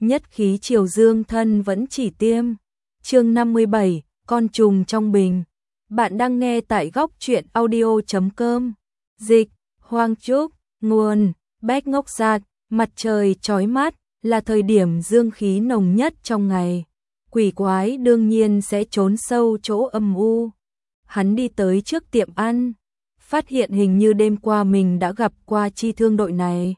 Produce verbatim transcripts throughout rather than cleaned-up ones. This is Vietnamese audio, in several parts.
nhất khí triều dương thân vẫn chỉ tiêm. Chương năm mươi bảy, con trùng trong bình. Bạn đang nghe tại góc truyện audio chấm com. Dịch, Hoang Trúc, nguồn, Bách Ngốc Giạt. Mặt trời chói mắt là thời điểm dương khí nồng nhất trong ngày. Quỷ quái đương nhiên sẽ trốn sâu chỗ âm u. Hắn đi tới trước tiệm ăn, phát hiện hình như đêm qua mình đã gặp qua chi thương đội này.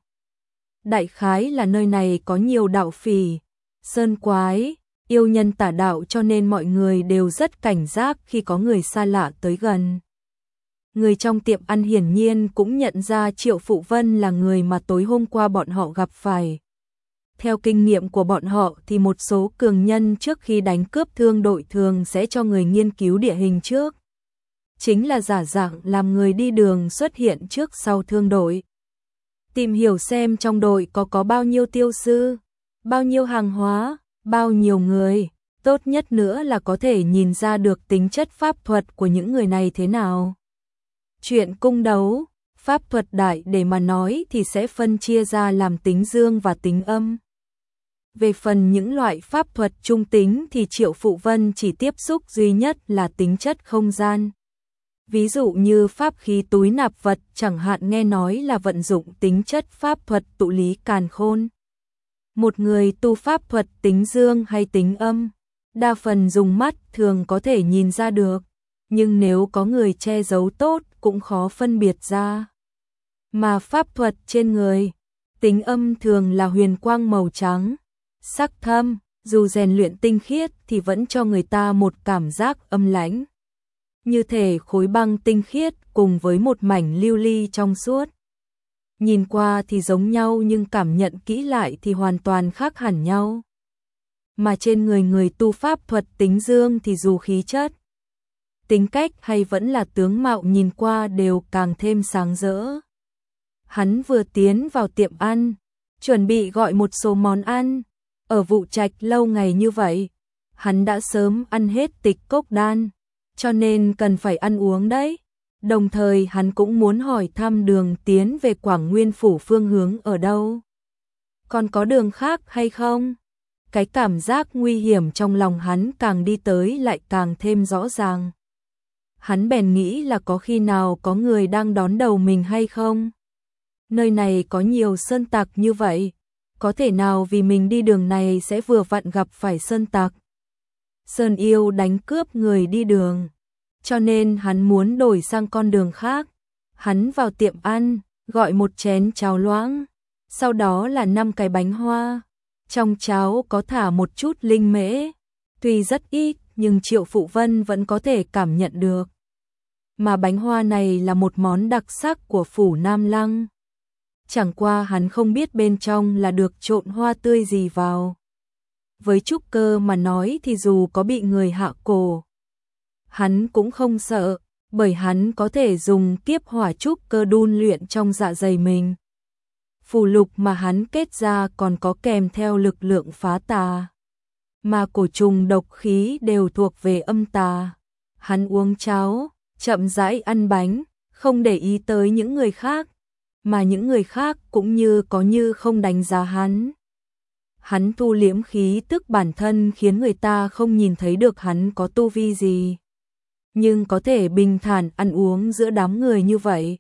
Đại khái là nơi này có nhiều đạo phỉ, sơn quái, yêu nhân tà đạo, cho nên mọi người đều rất cảnh giác khi có người xa lạ tới gần. Người trong tiệm ăn hiển nhiên cũng nhận ra Triệu Phụ Vân là người mà tối hôm qua bọn họ gặp phải. Theo kinh nghiệm của bọn họ thì một số cường nhân trước khi đánh cướp thương đội thường sẽ cho người nghiên cứu địa hình trước. Chính là giả dạng làm người đi đường xuất hiện trước sau thương đội. Tìm hiểu xem trong đội có có bao nhiêu tiêu sư, bao nhiêu hàng hóa, bao nhiêu người. Tốt nhất nữa là có thể nhìn ra được tính chất pháp thuật của những người này thế nào. Chuyện cung đấu, pháp thuật đại để mà nói thì sẽ phân chia ra làm tính dương và tính âm. Về phần những loại pháp thuật trung tính thì Triệu Phụ Vân chỉ tiếp xúc duy nhất là tính chất không gian. Ví dụ như pháp khí túi nạp vật chẳng hạn, nghe nói là vận dụng tính chất pháp thuật tụ lý càn khôn. Một người tu pháp thuật tính dương hay tính âm, đa phần dùng mắt thường có thể nhìn ra được, nhưng nếu có người che giấu tốt cũng khó phân biệt ra. Mà pháp thuật trên người, tính âm thường là huyền quang màu trắng, sắc thâm, dù rèn luyện tinh khiết thì vẫn cho người ta một cảm giác âm lãnh. Như thể khối băng tinh khiết cùng với một mảnh lưu ly trong suốt. Nhìn qua thì giống nhau nhưng cảm nhận kỹ lại thì hoàn toàn khác hẳn nhau. Mà trên người người tu pháp thuật tính dương thì dù khí chất, tính cách hay vẫn là tướng mạo nhìn qua đều càng thêm sáng rỡ. Hắn vừa tiến vào tiệm ăn, chuẩn bị gọi một số món ăn. Ở Vụ Trạch lâu ngày như vậy, hắn đã sớm ăn hết tịch cốc đan, cho nên cần phải ăn uống đấy. Đồng thời hắn cũng muốn hỏi thăm đường tiến về Quảng Nguyên Phủ phương hướng ở đâu. Còn có đường khác hay không? Cái cảm giác nguy hiểm trong lòng hắn càng đi tới lại càng thêm rõ ràng. Hắn bèn nghĩ là có khi nào có người đang đón đầu mình hay không? Nơi này có nhiều sơn tặc như vậy, có thể nào vì mình đi đường này sẽ vừa vặn gặp phải sơn tặc? Sơn yêu đánh cướp người đi đường, cho nên hắn muốn đổi sang con đường khác. Hắn vào tiệm ăn, gọi một chén cháo loãng, sau đó là năm cái bánh hoa. Trong cháo có thả một chút linh mễ, tuy rất ít nhưng Triệu Phụ Vân vẫn có thể cảm nhận được. Mà bánh hoa này là một món đặc sắc của phủ Nam Lăng. Chẳng qua hắn không biết bên trong là được trộn hoa tươi gì vào. Với trúc cơ mà nói thì dù có bị người hạ cổ, hắn cũng không sợ, bởi hắn có thể dùng kiếp hỏa trúc cơ đun luyện trong dạ dày mình. Phù lục mà hắn kết ra còn có kèm theo lực lượng phá tà. Mà cổ trùng độc khí đều thuộc về âm tà. Hắn uống cháo, chậm rãi ăn bánh, không để ý tới những người khác, mà những người khác cũng như có như không đánh giá hắn. Hắn thu liễm khí tức bản thân khiến người ta không nhìn thấy được hắn có tu vi gì, nhưng có thể bình thản ăn uống giữa đám người như vậy.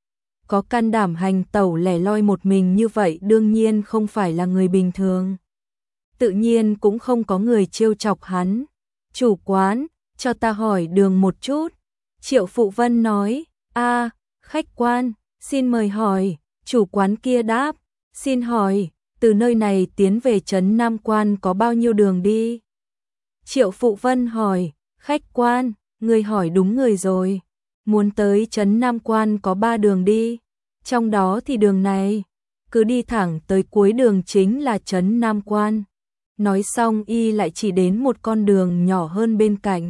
Có can đảm hành tẩu lẻ loi một mình như vậy đương nhiên không phải là người bình thường. Tự nhiên cũng không có người trêu chọc hắn. Chủ quán, cho ta hỏi đường một chút. Triệu Phụ Vân nói, a khách quan, xin mời hỏi. Chủ quán kia đáp, xin hỏi, từ nơi này tiến về trấn Nam Quan có bao nhiêu đường đi? Triệu Phụ Vân hỏi, khách quan, người hỏi đúng người rồi. Muốn tới trấn Nam Quan có ba đường đi, trong đó thì đường này, cứ đi thẳng tới cuối đường chính là trấn Nam Quan. Nói xong y lại chỉ đến một con đường nhỏ hơn bên cạnh.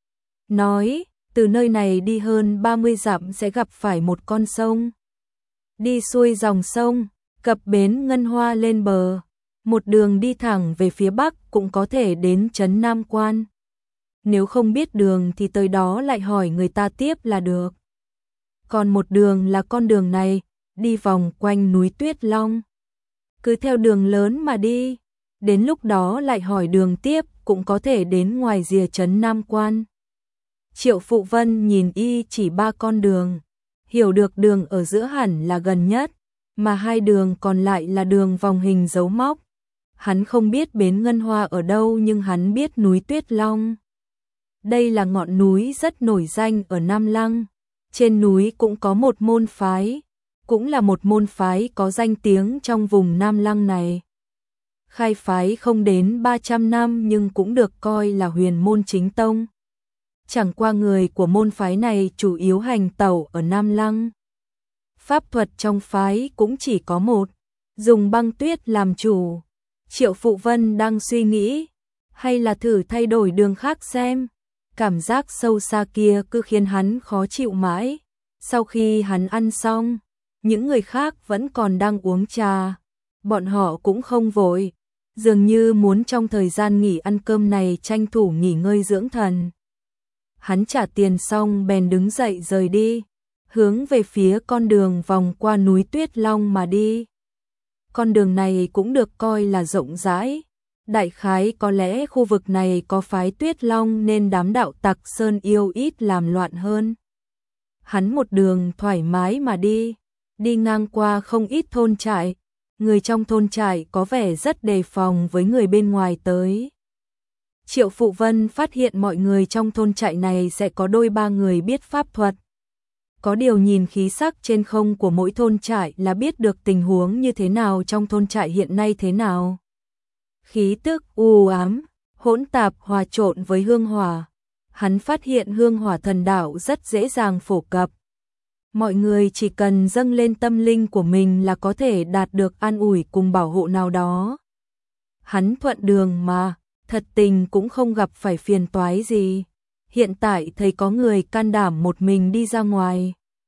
Nói, từ nơi này đi hơn ba mươi dặm sẽ gặp phải một con sông. Đi xuôi dòng sông, cập bến Ngân Hoa lên bờ, một đường đi thẳng về phía bắc cũng có thể đến trấn Nam Quan. Nếu không biết đường thì tới đó lại hỏi người ta tiếp là được. Còn một đường là con đường này, đi vòng quanh núi Tuyết Long. Cứ theo đường lớn mà đi, đến lúc đó lại hỏi đường tiếp, cũng có thể đến ngoài rìa trấn Nam Quan. Triệu Phụ Vân nhìn y chỉ ba con đường, hiểu được đường ở giữa hẳn là gần nhất, mà hai đường còn lại là đường vòng hình dấu móc. Hắn không biết bến Ngân Hoa ở đâu nhưng hắn biết núi Tuyết Long. Đây là ngọn núi rất nổi danh ở Nam Lăng. Trên núi cũng có một môn phái, cũng là một môn phái có danh tiếng trong vùng Nam Lăng này. Khai phái không đến ba trăm năm nhưng cũng được coi là huyền môn chính tông. Chẳng qua người của môn phái này chủ yếu hành tẩu ở Nam Lăng. Pháp thuật trong phái cũng chỉ có một, dùng băng tuyết làm chủ. Triệu Phụ Vân đang suy nghĩ, hay là thử thay đổi đường khác xem. Cảm giác sâu xa kia cứ khiến hắn khó chịu mãi. Sau khi hắn ăn xong, những người khác vẫn còn đang uống trà. Bọn họ cũng không vội, dường như muốn trong thời gian nghỉ ăn cơm này tranh thủ nghỉ ngơi dưỡng thần. Hắn trả tiền xong bèn đứng dậy rời đi, hướng về phía con đường vòng qua núi Tuyết Long mà đi. Con đường này cũng được coi là rộng rãi. Đại khái có lẽ khu vực này có phái Tuyết Long nên đám đạo tặc Sơn Yêu ít làm loạn hơn. Hắn một đường thoải mái mà đi, đi ngang qua không ít thôn trại. Người trong thôn trại có vẻ rất đề phòng với người bên ngoài tới. Triệu Phụ Vân phát hiện mọi người trong thôn trại này sẽ có đôi ba người biết pháp thuật. Có điều nhìn khí sắc trên không của mỗi thôn trại là biết được tình huống như thế nào trong thôn trại hiện nay thế nào. Khí tức u ám, hỗn tạp hòa trộn với hương hỏa. Hắn phát hiện hương hỏa thần đạo rất dễ dàng phổ cập. Mọi người chỉ cần dâng lên tâm linh của mình là có thể đạt được an ủi cùng bảo hộ nào đó. Hắn thuận đường mà, thật tình cũng không gặp phải phiền toái gì. Hiện tại thấy có người can đảm một mình đi ra ngoài,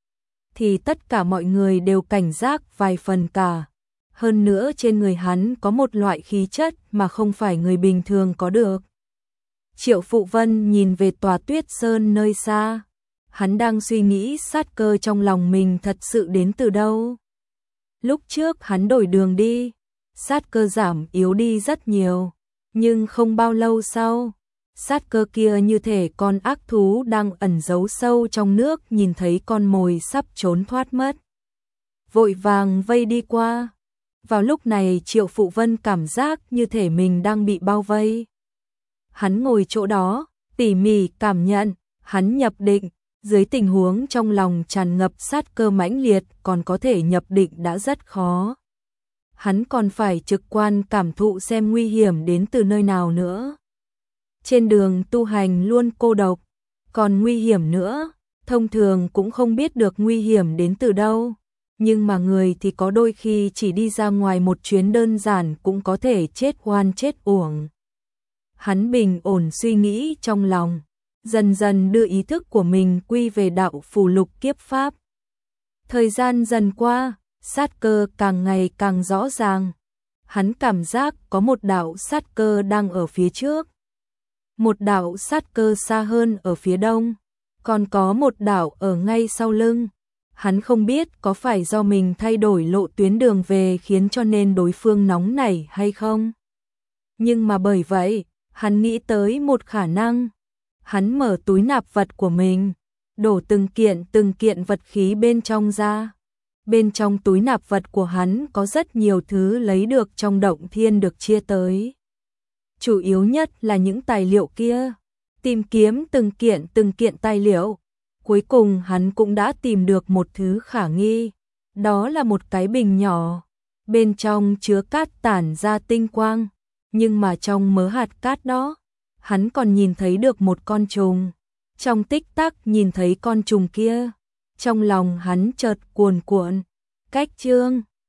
thì tất cả mọi người đều cảnh giác vài phần cả. Hơn nữa trên người hắn có một loại khí chất mà không phải người bình thường có được. Triệu Phụ Vân nhìn về tòa Tuyết Sơn nơi xa. Hắn đang suy nghĩ sát cơ trong lòng mình thật sự đến từ đâu. Lúc trước hắn đổi đường đi, sát cơ giảm yếu đi rất nhiều. Nhưng không bao lâu sau, sát cơ kia như thể con ác thú đang ẩn giấu sâu trong nước nhìn thấy con mồi sắp trốn thoát mất. Vội vàng vây đi qua. Vào lúc này Triệu Phụ Vân cảm giác như thể mình đang bị bao vây. Hắn ngồi chỗ đó, tỉ mỉ cảm nhận, hắn nhập định, dưới tình huống trong lòng tràn ngập sát cơ mãnh liệt còn có thể nhập định đã rất khó. Hắn còn phải trực quan cảm thụ xem nguy hiểm đến từ nơi nào nữa. Trên đường tu hành luôn cô độc, còn nguy hiểm nữa, thông thường cũng không biết được nguy hiểm đến từ đâu. Nhưng mà người thì có đôi khi chỉ đi ra ngoài một chuyến đơn giản cũng có thể chết oan chết uổng. Hắn bình ổn suy nghĩ trong lòng, dần dần đưa ý thức của mình quy về đạo phù lục kiếp pháp. Thời gian dần qua, sát cơ càng ngày càng rõ ràng. Hắn cảm giác có một đạo sát cơ đang ở phía trước. Một đạo sát cơ xa hơn ở phía đông. Còn có một đạo ở ngay sau lưng. Hắn không biết có phải do mình thay đổi lộ tuyến đường về khiến cho nên đối phương nóng nảy hay không. Nhưng mà bởi vậy, hắn nghĩ tới một khả năng. Hắn mở túi nạp vật của mình, đổ từng kiện từng kiện vật khí bên trong ra. Bên trong túi nạp vật của hắn có rất nhiều thứ lấy được trong động thiên được chia tới. Chủ yếu nhất là những tài liệu kia. Tìm kiếm từng kiện từng kiện tài liệu. Cuối cùng hắn cũng đã tìm được một thứ khả nghi. Đó là một cái bình nhỏ. Bên trong chứa cát tản ra tinh quang. Nhưng mà trong mớ hạt cát đó, hắn còn nhìn thấy được một con trùng. Trong tích tắc nhìn thấy con trùng kia, trong lòng hắn chợt cuồn cuộn. Cách chương